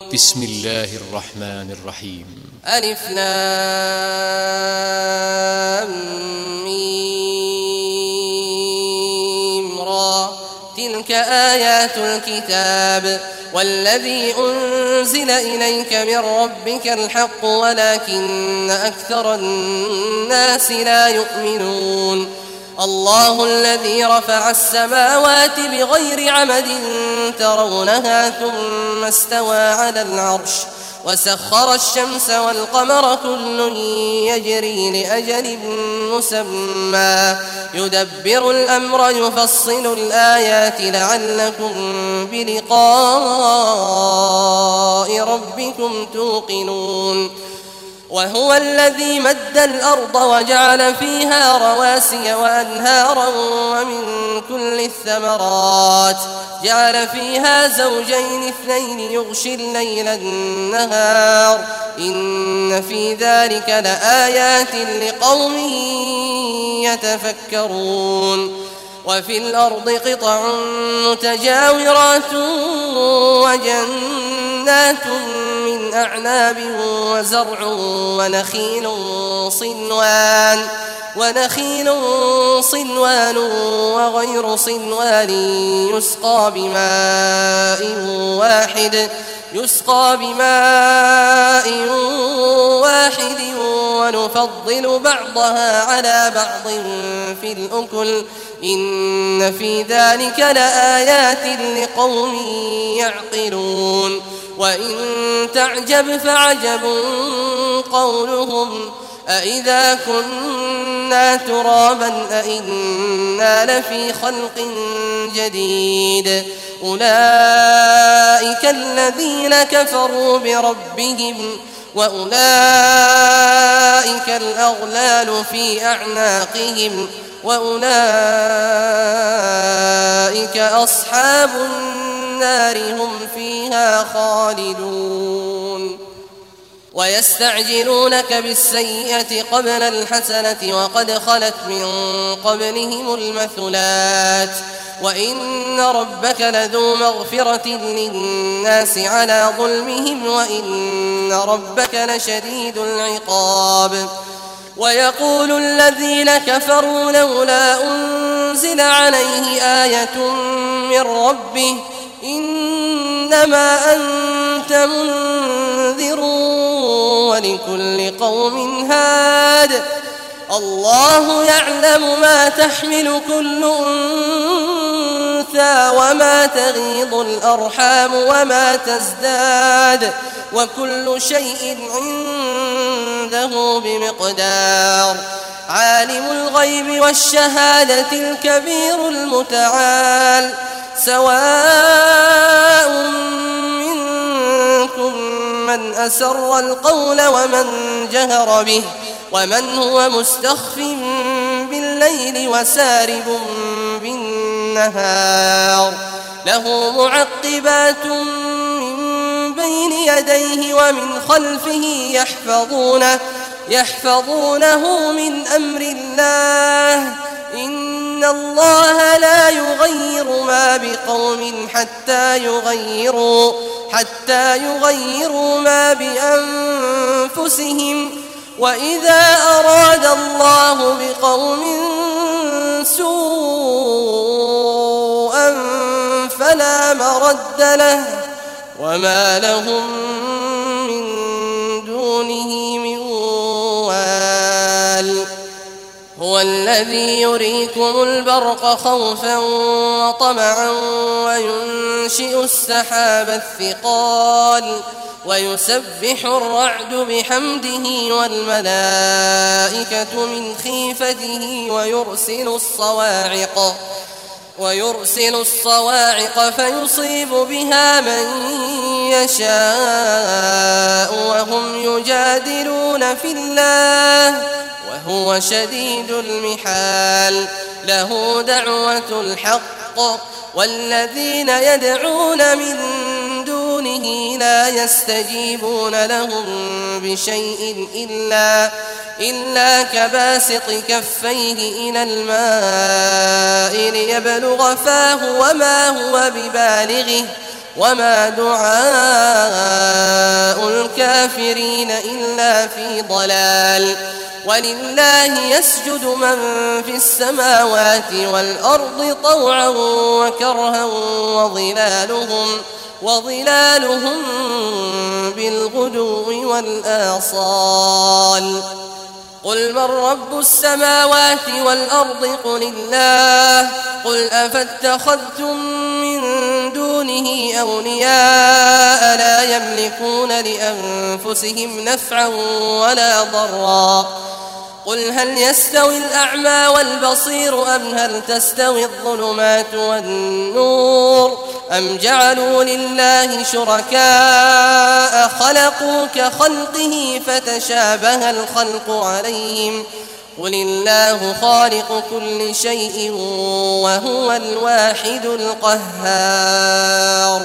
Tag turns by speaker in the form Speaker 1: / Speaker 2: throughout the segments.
Speaker 1: بسم الله الرحمن الرحيم.
Speaker 2: ألف لام ميم را، تلك آيات الكتاب والذي أنزل إليك من ربك الحق ولكن أكثر الناس لا يؤمنون. الله الذي رفع السماوات بغير عمد ترونها ثم استوى على العرش وسخر الشمس والقمر كل يجري لأجل مسمى يدبر الأمر يفصل الآيات لعلكم بلقاء ربكم توقنون. وهو الذي مد الأرض وجعل فيها رواسي وأنهارا ومن كل الثمرات جعل فيها زوجين اثنين يغشي الليل النهار إن في ذلك لآيات لقوم يتفكرون. وفي الأرض قطع متجاورات وجنات من أعناب وزرع ونخيل صنوان وغير صنوان يسقى بماء واحد ونفضل بعضها على بعض في الأكل إن في ذلك لآيات لقوم يعقلون. وإن تعجب فعجب قولهم أإذا كنا ترابا أإنا لفي خلق جديد أولئك الذين كفروا بربهم وأولئك الأغلال في أعناقهم وأولئك أصحاب النار هم فيها خالدون. ويستعجلونك بالسيئة قبل الحسنة وقد خلت من قبلهم المثلات وإن ربك لذو مغفرة للناس على ظلمهم وإن ربك لشديد العقاب. ويقول الذين كفروا لولا أنزل عليه آية من ربه إنما أنت منذر ولكل قوم هاد الله يعلم ما تحمل كل أنثى وما تغيض الأرحام وما تزداد وكل شيء عنده بمقدار. عالم الغيب والشهادة الكبير المتعال سواء منكم من أسر القول ومن جهر به ومن هو مستخف بالليل وسارب بالنهار له معقبات من بين يديه ومن خلفه يحفظونه من أمر الله إن الله لا يغير ما بقوم حتى يغيروا ما بأنفسهم وإذا أراد الله بقوم سوءا فلا مرد له وما لهم من دونه من وال. هو الذي يريكم البرق خوفا وطمعا وينشئ السحاب الثقال ويسبح الرعد بحمده والملائكة من خيفته ويرسل الصواعق فيصيب بها من يشاء وهم يجادلون في الله وهو شديد المحال. له دعوة الحق والذين يدعون من دونه لا يستجيبون لهم بشيء إلا كباسط كفيه إلى الماء ليبلغ فاه وما هو ببالغه وما دعاء الكافرين إلا في ضلال. ولله يسجد من في السماوات والأرض طوعا وكرها وظلالهم بالغدو والآصال. قل من رب السماوات والأرض قل الله. قل أفاتخذتم من دونه أولياء لا يملكون لأنفسهم نفعا ولا ضرا. قل هل يستوي الأعمى والبصير أم هل تستوي الظلمات والنور أم جعلوا لله شركاء خلقوا كخلقه فتشابه الخلق عليهم. قل الله خالق كل شيء وهو الواحد القهار.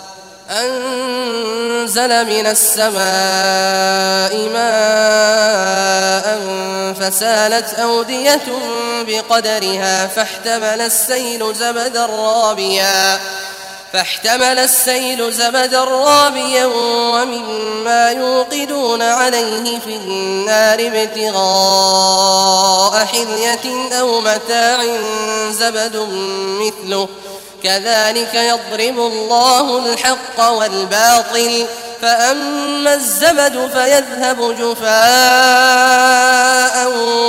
Speaker 2: أنزل من السماء ماء فسالت أودية بقدرها فاحتمل السيل زبدا رابيا ومما يوقدون عليه في النار ابتغاء حلية أو متاع زبد مثله كذلك يضرب الله الحق والباطل. فأما الزبد فيذهب جفاء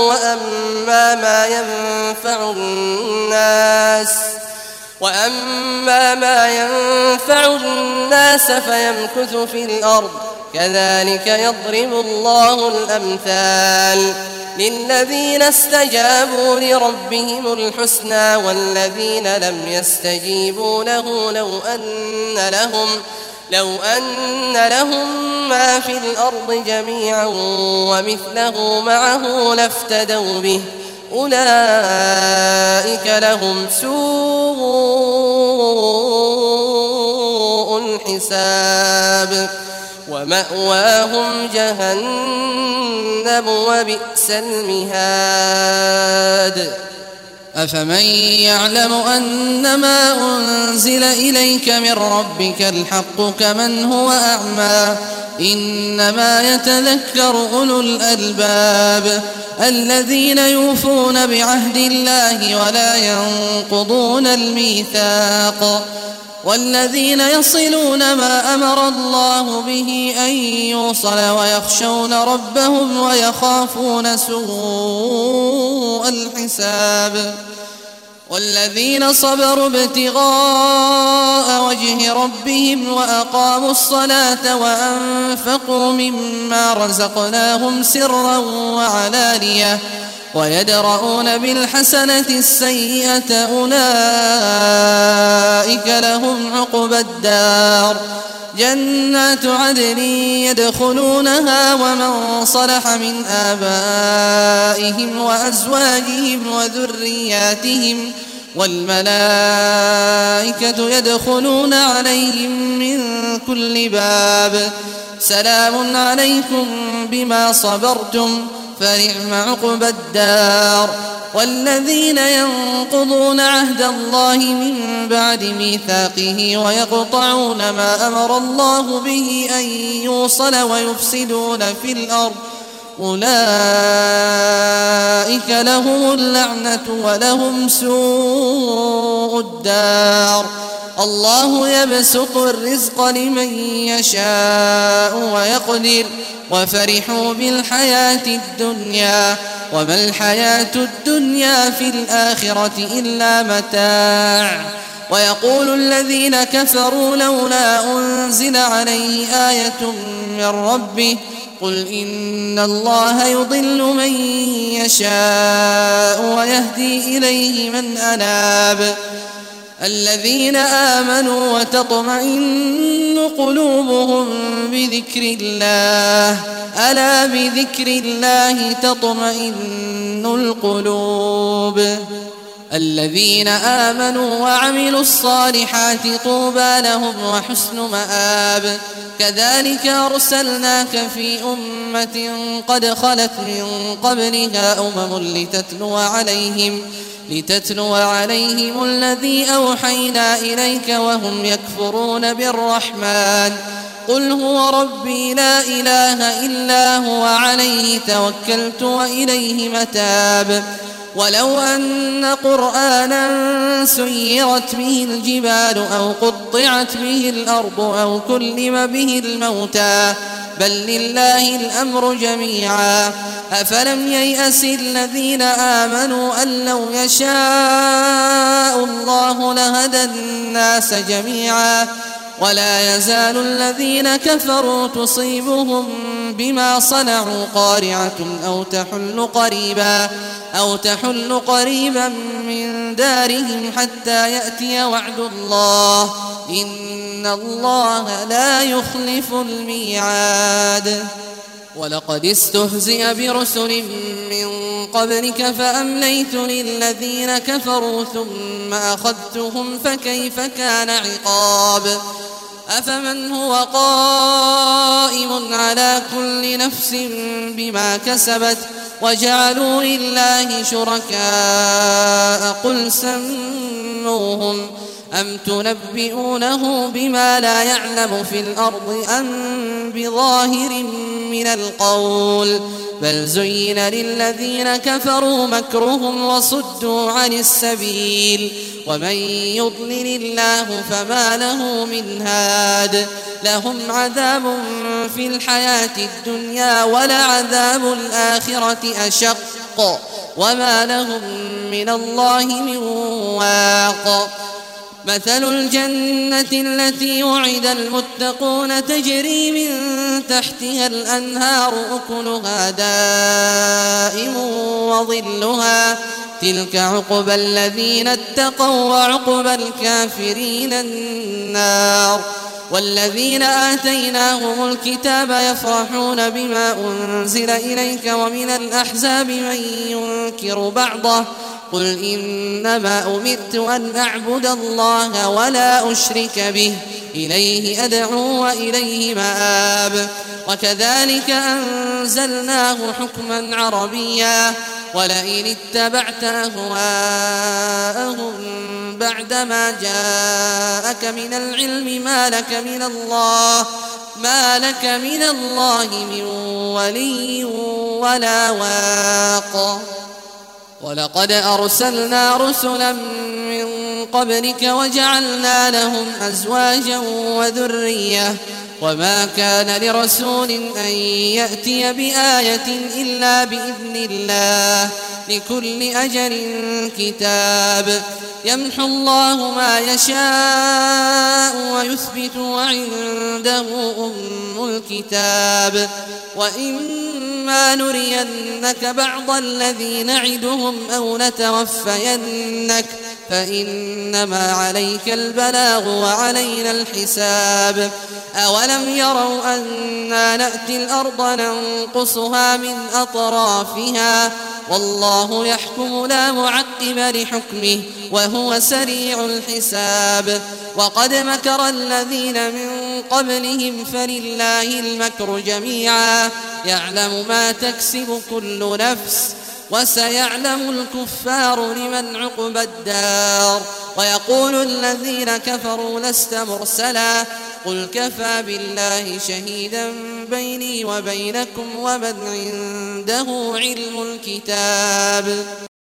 Speaker 2: وأما ما ينفع الناس فيمكث في الأرض كذلك يضرب الله الأمثال. للذين استجابوا لربهم الحسنى والذين لم يستجيبوا له لو أن لهم ما في الأرض جميعا ومثله معه لافتدوا به أولئك لهم سوء الحساب ومأواهم جهنم وبئس المهاد.
Speaker 3: أفمن يعلم أنما أنزل إليك من ربك الحق كمن هو أعمى إنما يتذكر أولو الألباب الذين يوفون بعهد الله ولا ينقضون الميثاق والذين يصلون ما أمر الله به أن يوصل ويخشون ربهم ويخافون سوء الحساب. والذين صبروا ابتغاء وجه ربهم وأقاموا الصلاة وأنفقوا مما رزقناهم سرا وعلانية ويدرؤون بالحسنة السيئة أولئك لهم عقبى الدار جنات عدن يدخلونها ومن صلح من آبائهم وأزواجهم وذرياتهم والملائكة يدخلون عليهم من كل باب سلام عليكم بما صبرتم فنعم عقبى الدار. والذين ينقضون عهد الله من بعد ميثاقه ويقطعون ما أمر الله به أن يوصل ويفسدون في الأرض أولئك لهم اللعنة ولهم سوء الدار. الله يبسط الرزق لمن يشاء ويقدر وفرحوا بالحياة الدنيا وما الحياة الدنيا في الآخرة إلا متاع. ويقول الذين كفروا لولا أنزل عليه آية من ربه قل إن الله يضل من يشاء ويهدي إليه من أناب. الذين آمنوا وتطمئن قلوبهم بذكر الله ألا بذكر الله تطمئن القلوب. الذين آمنوا وعملوا الصالحات طوبى لهم وحسن مآب. كذلك أرسلناك في أمة قد خلت من قبلها لتتلو عليهم الذي أوحينا إليك وهم يكفرون بالرحمن قل هو ربي لا إله إلا هو عليه توكلت وإليه متاب ولو أن قرآنا سيرت به الجبال أو قطعت به الأرض أو كلم به الموتى بل لله الأمر جميعا أفلم ييأس الذين آمنوا أن لو يشاء الله لهدى الناس جميعا ولا يزال الذين كفروا تصيبهم بما صنعوا قارعة أو تحل قريبا من دارهم حتى يأتي وعد الله إن الله لا يخلف الميعاد ولقد استهزئ برسل من قبلك فأمليت للذين كفروا ثم أخذتهم فكيف كان عقاب أفمن هو قائم على كل نفس بما كسبت وجعلوا لله شركاء قل سموهم أم تنبئونه بما لا يعلم في الأرض أم بظاهر من القول بل زين للذين كفروا مكرهم وصدوا عن السبيل ومن يضلل الله فما له من هاد لهم عذاب في الحياة الدنيا ولعذاب الآخرة أشق وما لهم من الله من واق مثل الجنة التي وعد المتقون تجري من تحتها الأنهار أكلها دائم وظلها تلك عقبى الذين اتقوا وعقبى الكافرين النار والذين آتيناهم الكتاب يفرحون بما أنزل إليك ومن الأحزاب من ينكر بعضه قل إنما أمرت أن أعبد الله ولا أشرك به إليه أدعو وإليه مآب وكذلك أنزلناه حكما عربيا ولئن اتبعت أهواءهم بعدما جاءك من العلم ما لك من الله من ولي ولا واق ولقد أرسلنا رسلا من قبلك وجعلنا لهم أزواجا وذرية وما كان لرسول أن يأتي بآية إلا بإذن الله لكل أجل كتاب يمحو الله ما يشاء ويثبت وعنده أم الكتاب وإما نرينك بعض الذي نعدهم أو نتوفينك فإنما عليك البلاغ وعلينا الحساب أولم يروا أنا نأتي الأرض ننقصها من أطرافها والله يحكم لا معقب لحكمه وهو سريع الحساب وقد مكر الذين من قبلهم فلله المكر جميعا يعلم ما تكسب كل نفس وسيعلم الكفار لمن عقبى الدار ويقول الذين كفروا لست مرسلا قل كفى بالله شهيدا بيني وبينكم ومن عنده علم الكتاب